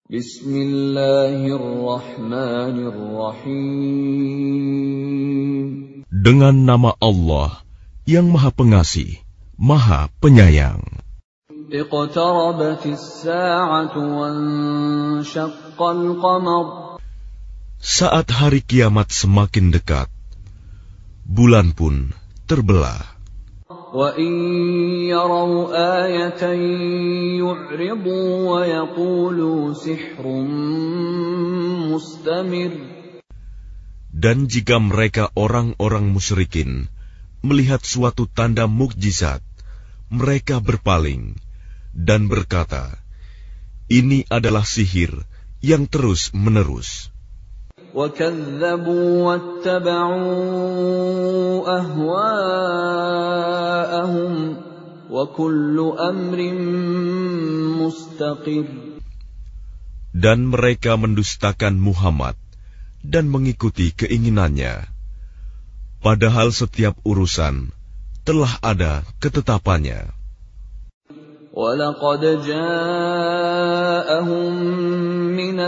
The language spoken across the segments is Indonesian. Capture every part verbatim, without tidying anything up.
Bismillahirrahmanirrahim. Dengan nama Allah yang Maha Pengasih, Maha Penyayang. Iqtarabatis sa'atu wanshaqqal qamar. Saat hari kiamat semakin dekat, bulan pun terbelah. Wa in yaraw ayatan yu'ridu wa yaqulu sihrun mustamir. Dan jika mereka orang-orang musyrikin melihat suatu tanda mukjizat, mereka berpaling dan berkata, ini adalah sihir yang terus-menerus. وَكَذَّبُوا وَاتَّبَعُوا أَهْوَاءَهُمْ وَكُلُّ أَمْرٍ مُسْتَقِرٌ. Dan mereka mendustakan Muhammad dan mengikuti keinginannya, padahal setiap urusan telah ada ketetapannya. وَلَقَدْ جَاءَهُم مِّنَ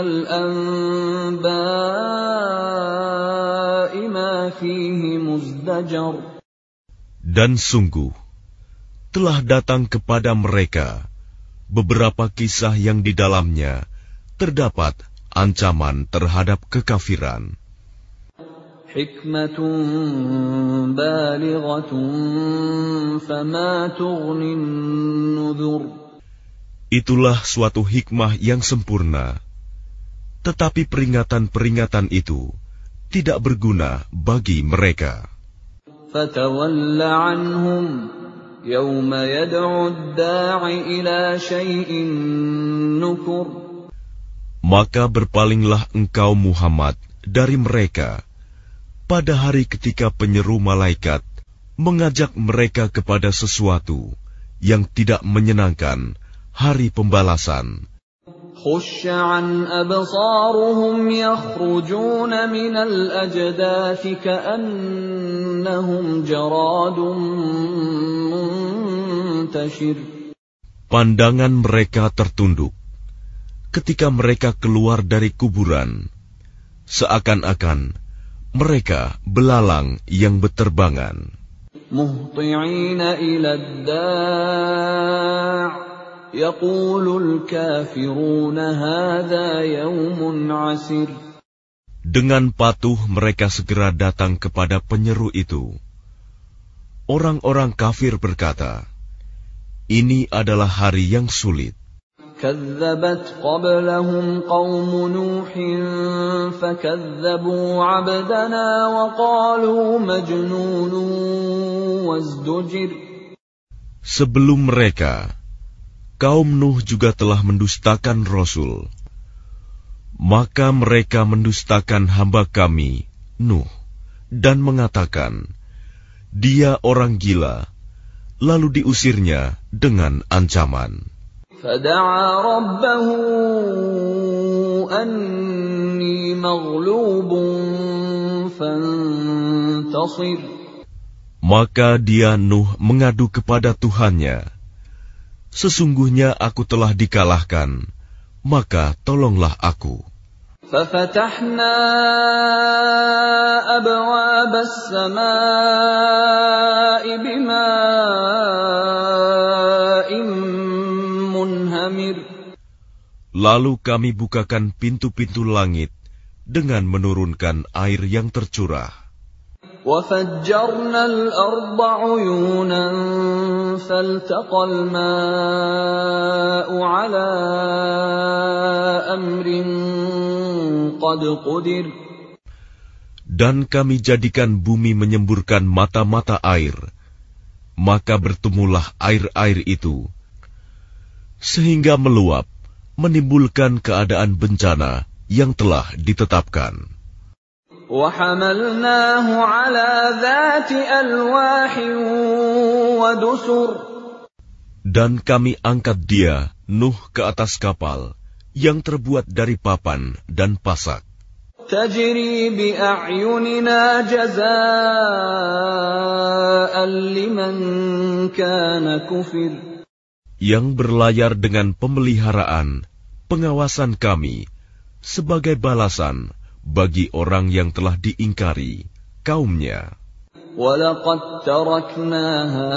الْأَنبَاءِ مَا فِيهِ مُزْدَجَرٌ. Dan sungguh, telah datang kepada mereka beberapa kisah yang di dalamnya terdapat ancaman terhadap kekafiran. حِكْمَةٌ بَالِغَةٌ فَمَا تُغْنِ النُّذُرُ. Itulah suatu hikmah yang sempurna, tetapi peringatan-peringatan itu tidak berguna bagi mereka. فَتَوَلَّ عَنْهُمْ يَوْمَ يَدْعُ الدَّاعِ إِلَى شَيْءٍ نُكُرٍ. Maka berpalinglah engkau Muhammad dari mereka pada hari ketika penyeru malaikat mengajak mereka kepada sesuatu yang tidak menyenangkan, hari pembalasan. خُشَّ عَنْ أَبْصَارُهُمْ يَخْرُجُونَ مِنَ الْأَجْدَاثِ كَأَنَّهُمْ جَرَادٌ مُنْتَشِرٌ. Pandangan mereka tertunduk ketika mereka keluar dari kuburan, seakan-akan mereka belalang yang beterbangan. Muhti'ina ila ad-da' yaqulul kafiruna hadha yawmun 'asir. Dengan patuh mereka segera datang kepada penyeru itu. Orang-orang kafir berkata, ini adalah hari yang sulit. كذبت قبلهم قوم نوح فكذبوا عبدنا وقالوا مجنون وازدجر. Sebelum mereka, kaum Nuh juga telah mendustakan Rasul. Maka mereka mendustakan hamba kami, Nuh, dan mengatakan, dia orang gila, lalu diusirnya dengan ancaman. فدعا ربه أني مغلوب فانتصر. Maka dia Nuh mengadu kepada Tuhannya, sesungguhnya aku telah dikalahkan, maka tolonglah aku. ففتحنا أبواب السماء بماء منهمر. Lalu kami bukakan pintu-pintu langit dengan menurunkan air yang tercurah. وفجرنا الأرض عيونا فالتقى الماء على أمر قد قدر. Dan kami jadikan bumi menyemburkan mata-mata air, maka bertemulah air-air itu, sehingga meluap, menimbulkan keadaan bencana yang telah ditetapkan. وَحَمَلْنَاهُ عَلَى ذَاتِ أَلْوَاحٍ وَدُسُرٍ. Dan kami angkat dia, Nuh, ke atas kapal yang terbuat dari papan dan pasak. تَجْرِي بِأَعْيُنِنَا جَزَاءً لِمَنْ كَانَ كُفِرَ. Yang berlayar dengan pemeliharaan pengawasan kami sebagai balasan bagi orang yang telah diingkari kaumnya. وَلَقَدْ تَرَكْنَاهَا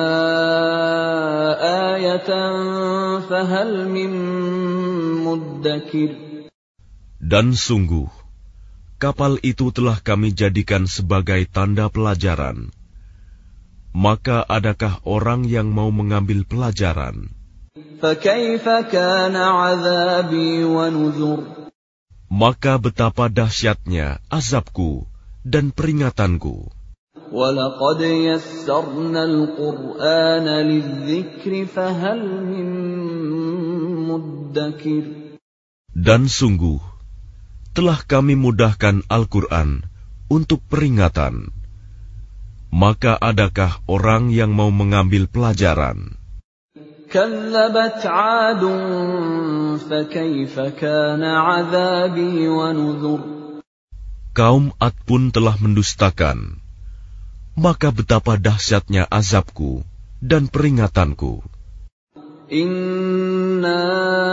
آيَةً فَهَلْ مِن مُّدَّكِرٍ. Dan sungguh, kapal itu telah kami jadikan sebagai tanda pelajaran. Maka adakah orang yang mau mengambil pelajaran? فَكَيْفَ كَانَ عَذَابِي وَنُذُرِ. Maka betapa dahsyatnya azabku dan peringatanku. وَلَقَدْ يَسَّرْنَا الْقُرْآنَ لِلذِّكْرِ فَهَلْ مِن مُّدَّكِرٍ. Dan sungguh, telah kami mudahkan Al-Quran untuk peringatan. Maka adakah orang yang mau mengambil pelajaran? كَذَّبَتْ عَادٌ فَكَيْفَ كَانَ عَذَابِي وَنُذُرِ. Kaum Ad pun telah mendustakan. Maka betapa dahsyatnya azabku dan peringatanku. Inna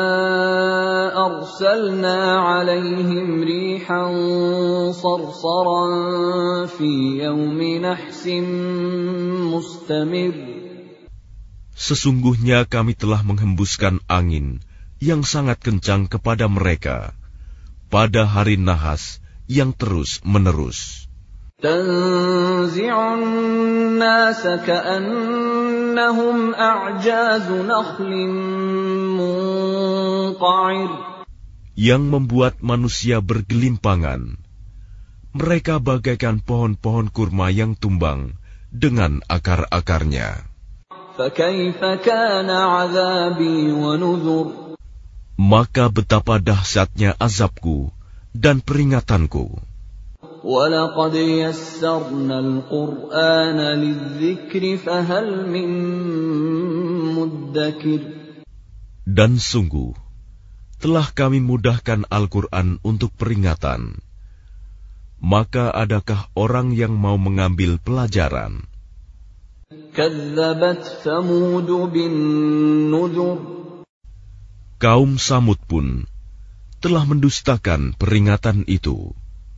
arsalna alaihim rihan sarsaran fi yawmi nahsin mustamir. Sesungguhnya kami telah menghembuskan angin yang sangat kencang kepada mereka pada hari nahas yang terus-menerus. Tanzi'un nasa ka'annahum a'jazu nakhlin munqa'ir. Yang membuat manusia bergelimpangan. Mereka bagaikan pohon-pohon kurma yang tumbang dengan akar-akarnya. Fakaifa kana 'adzabi wa nuzur. Maka betapa dahsyatnya azabku dan peringatanku. وَلَقَدْ يَسَّرْنَا الْقُرْآنَ لِلذِّكْرِ فَهَلْ مِن مُّدَّكِرٍ. Dan sungguh, telah kami mudahkan Al-Quran untuk peringatan. Maka adakah orang yang mau mengambil pelajaran? كَذَّبَتْ ثَمُودُ بِالنُّذُرِ. Kaum Samud pun telah mendustakan peringatan itu.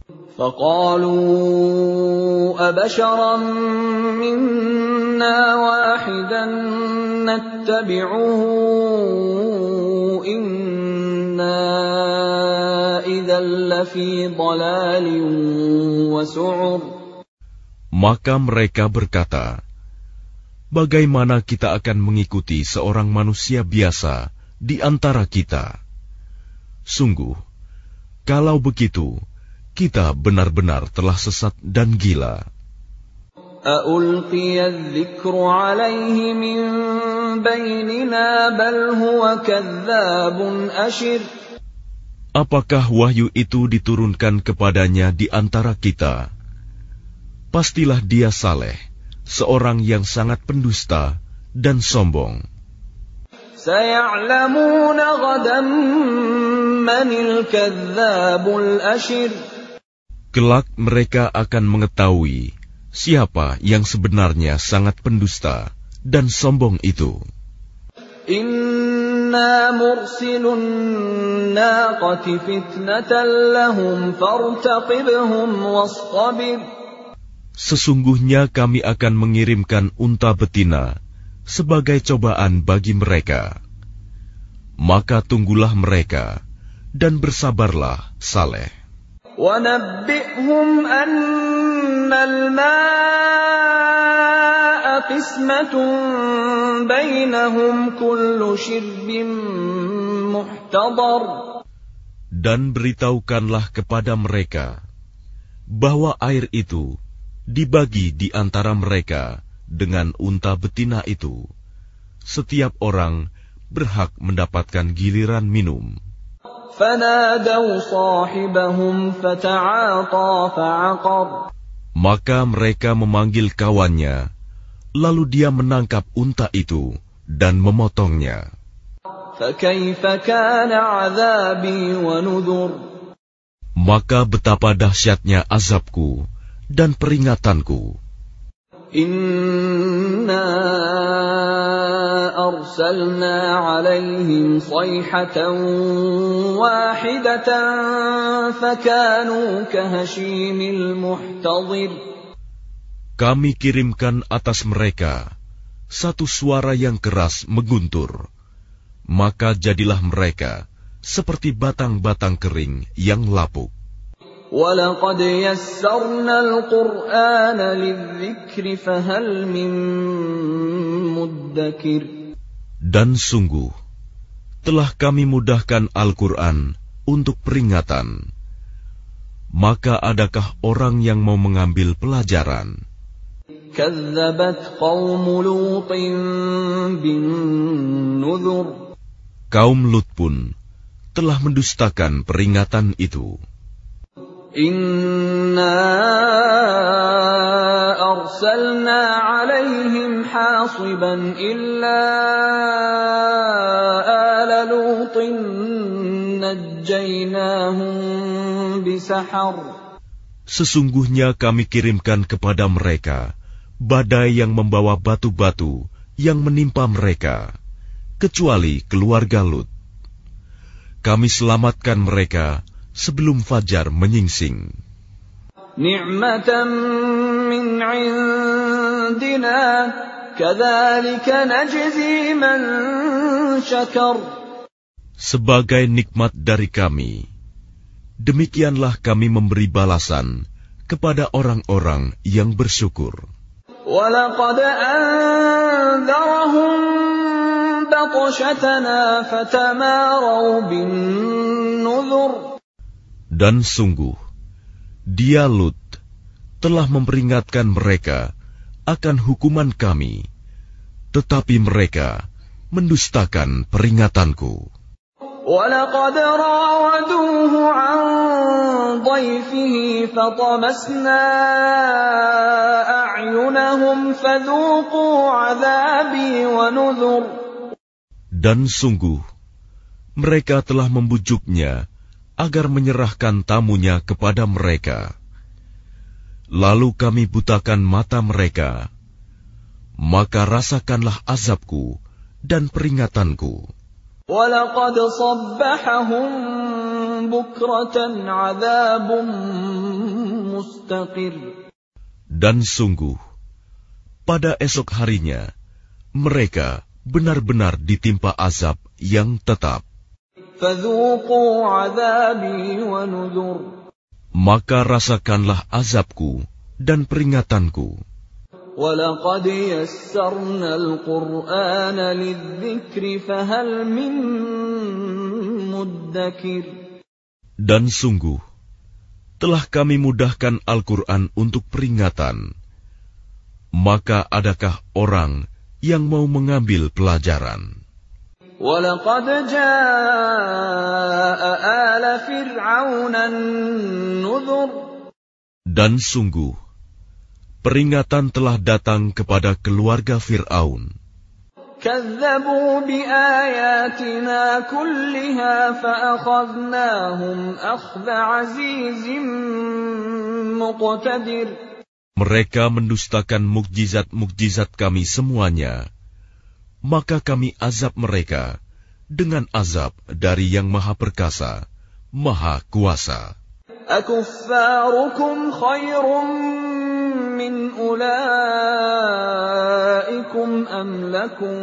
فَقَالُوا أَبَشَرًا مِّنَّا وَاحِدًا نَّتَّبِعُهُ إِنَّا إِذًا لَّفِي ضَلَالٍ وَسُعُرٍ. Maka mereka berkata, bagaimana kita akan mengikuti seorang manusia biasa di antara kita? Sungguh, kalau begitu, kita benar-benar telah sesat dan gila. أَأُلْقِيَ الذِّكْرُ عَلَيْهِ مِن بَيْنِنَا بَلْ هُوَ كَذَّابٌ أَشِرٌ. Apakah wahyu itu diturunkan kepadanya di antara kita? Pastilah dia Saleh, seorang yang sangat pendusta dan sombong. سَيَعْلَمُونَ غَدًا مَّنِ الْكَذَّابُ الْأَشِرُ. Kelak mereka akan mengetahui siapa yang sebenarnya sangat pendusta dan sombong itu. Inna mursilun naqati fitnatan lahum fartaqibhum wastabir. Sesungguhnya kami akan mengirimkan unta betina sebagai cobaan bagi mereka. Maka tunggulah mereka dan bersabarlah, Saleh. وَنَبِّئْهُمْ أَنَّ الْمَاءَ قِسْمَةٌ بَيْنَهُمْ كُلُّ شِرْبٍ مُحْتَضَرٍ. Dan beritahukanlah kepada mereka bahwa air itu dibagi di antara mereka dengan unta betina itu. Setiap orang berhak mendapatkan giliran minum. فَنَادَوْا صَاحِبَهُمْ فَتَعَاطَى فَعَقَرَ. Maka mereka memanggil kawannya, lalu dia menangkap unta itu dan memotongnya. فَكَيْفَ كَانَ عَذَابِي وَنُذُرِ. Maka betapa dahsyatnya azabku dan peringatanku. Inna أرسلنا عليهم صيحة واحدة فكانوا كهشيم المحتضر. Kami kirimkan atas mereka satu suara yang keras mengguntur, maka jadilah mereka seperti batang-batang kering yang lapuk. وَلَقَدْ يَسَّرْنَا الْقُرْآنَ لِلذِّكْرِ فَهَلْ مِن مُّدَّكِرٍ. Dan sungguh, telah kami mudahkan Al-Quran untuk peringatan. Maka adakah orang yang mau mengambil pelajaran? كَذَّبَتْ قَوْمُ لُوطٍ بِالنُّذُرِ. Kaum Lut pun telah mendustakan peringatan itu. Inna arsalna alaihim hasiban illa ala lutin najjaynahum bisahar. Sesungguhnya kami kirimkan kepada mereka badai yang membawa batu-batu yang menimpa mereka, kecuali keluarga Lut. Kami selamatkan mereka sebelum fajar menyingsing. Ni'matan min 'indina kadzalika najzi man syakar. Sebagai nikmat dari kami, demikianlah kami memberi balasan kepada orang-orang yang bersyukur. Walaqad anzarahum batshatana fatamaru bin nuzur. Dan sungguh, dia Lut telah memperingatkan mereka akan hukuman kami, tetapi mereka mendustakan peringatanku. وَلَقَدْ رَاوَدُوهُ عَنْ ضَيْفِهِ فَطَمَسْنَا أَعْيُنَهُمْ فَذُوقُوا عَذَابِي وَنُذُرِ. Dan sungguh, mereka telah membujuknya agar menyerahkan tamunya kepada mereka. Lalu kami butakan mata mereka, maka rasakanlah azabku dan peringatanku. وَلَقَدْ صَبَّحَهُم بُكْرَةً عَذَابٌ مُسْتَقِرٌ. Dan sungguh, pada esok harinya, mereka benar-benar ditimpa azab yang tetap. فَذُوقُوا عَذَابِي وَنُذُرِ. Maka rasakanlah azabku dan peringatanku. وَلَقَدْ يَسَّرْنَا الْقُرْآنَ لِلذِّكْرِ فَهَلْ مِن مُّدَّكِرٍ. Dan sungguh, telah kami mudahkan Al-Quran untuk peringatan. Maka adakah orang yang mau mengambil pelajaran? وَلَقَدْ جَاءَ آلَ فِرْعَوْنَ النُّذُرُ. Dan sungguh, peringatan telah datang kepada keluarga Fir'aun. كَذَّبُوا بِآيَاتِنَا كُلِّهَا فَأَخَذْنَاهُمْ أَخْذَ عَزِيزٍ مُقْتَدِرٍ. Mereka mendustakan mukjizat-mukjizat kami semuanya, maka kami azab mereka dengan azab dari Yang Maha Perkasa, Maha Kuasa. أَكُفَّارُكُمْ خَيْرٌ مِّنْ أُولَئِكُمْ أَمْ لَكُمْ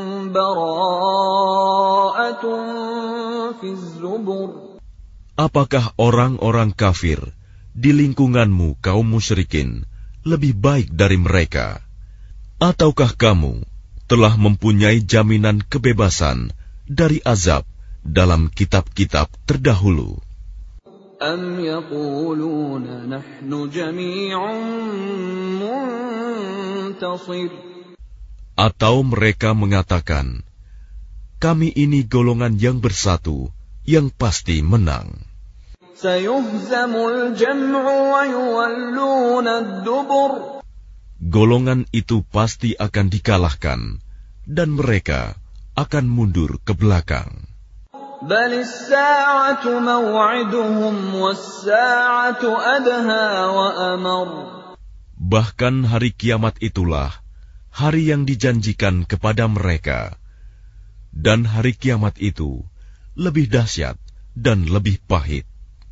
بَرَاءَةٌ فِي الزُّبُرِ. Apakah orang-orang kafir di lingkunganmu kaum musyrikin lebih baik dari mereka? Ataukah kamu telah mempunyai jaminan kebebasan dari azab dalam kitab-kitab terdahulu? Am yaquluna nahnu jami'un muntasir. Atau mereka mengatakan, kami ini golongan yang bersatu, yang pasti menang. Sayuhzamul jam'u wa yuwalluna ad-dubur. Golongan itu pasti akan dikalahkan, dan mereka akan mundur ke belakang. Balis sa'atu maw'iduhum was-sa'atu adha wa amar. Bahkan hari kiamat itulah hari yang dijanjikan kepada mereka, Dan hari kiamat itu lebih dahsyat dan lebih pahit.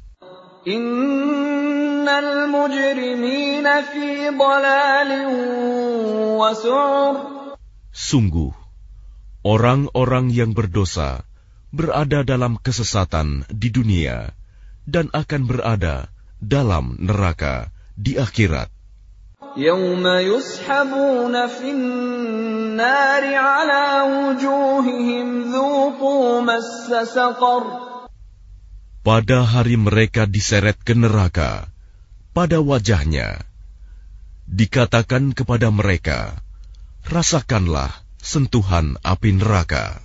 Innal mujrimina fi dhalalin wa su'ur. Sungguh, orang-orang yang berdosa berada dalam kesesatan di dunia dan akan berada dalam neraka di akhirat. Yawma yushabuna fin nari ala wujuhihim dhuqu massa saqar. Pada hari mereka diseret ke neraka, pada wajahnya dikatakan kepada mereka, rasakanlah sentuhan api neraka.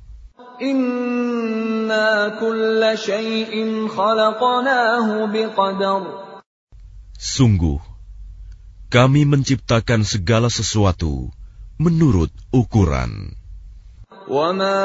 Inna kulla syai'in khalaqnahu biqadar. Sungguh, kami menciptakan segala sesuatu menurut ukuran. Wa ma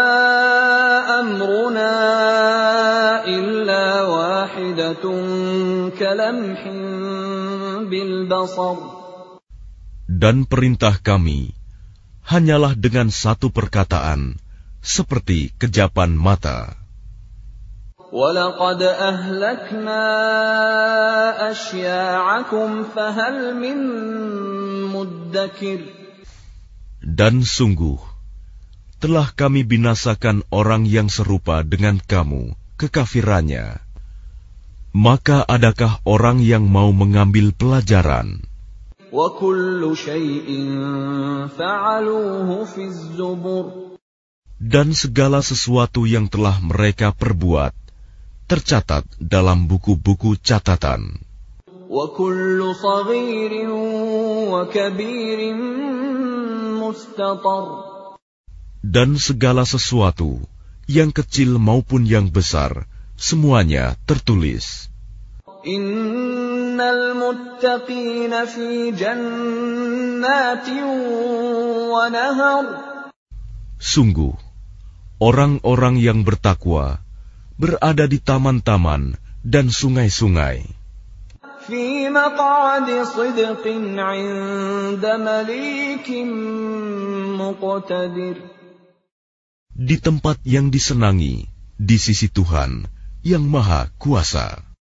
amruna illa wahidatun kalamhin bil basar. Dan perintah kami hanyalah dengan satu perkataan, seperti kejapan mata. وَلَقَدْ أَهْلَكْنَا أَشْيَاعَكُمْ فَهَلْ مِن مُّدَّكِرٍ. Dan sungguh, telah kami binasakan orang yang serupa dengan kamu, kekafirannya. Maka adakah orang yang mau mengambil pelajaran? وَكُلُّ شَيْءٍ فَعَلُوهُ فِي الزُّبُرِ. Dan segala sesuatu yang telah mereka perbuat tercatat dalam buku-buku catatan. وَكُلُّ صَغِيرٍ وَكَبِيرٍ مُسْتَطَرٍ. Dan segala sesuatu, yang kecil maupun yang besar, semuanya tertulis. Innal muttaqina fi jannatin wa nahar. Sungguh, orang-orang yang bertakwa berada di taman-taman dan sungai-sungai. Fi maq'adi sidqin 'inda malikin muqtadir. Di tempat yang disenangi, di sisi Tuhan yang Maha Kuasa.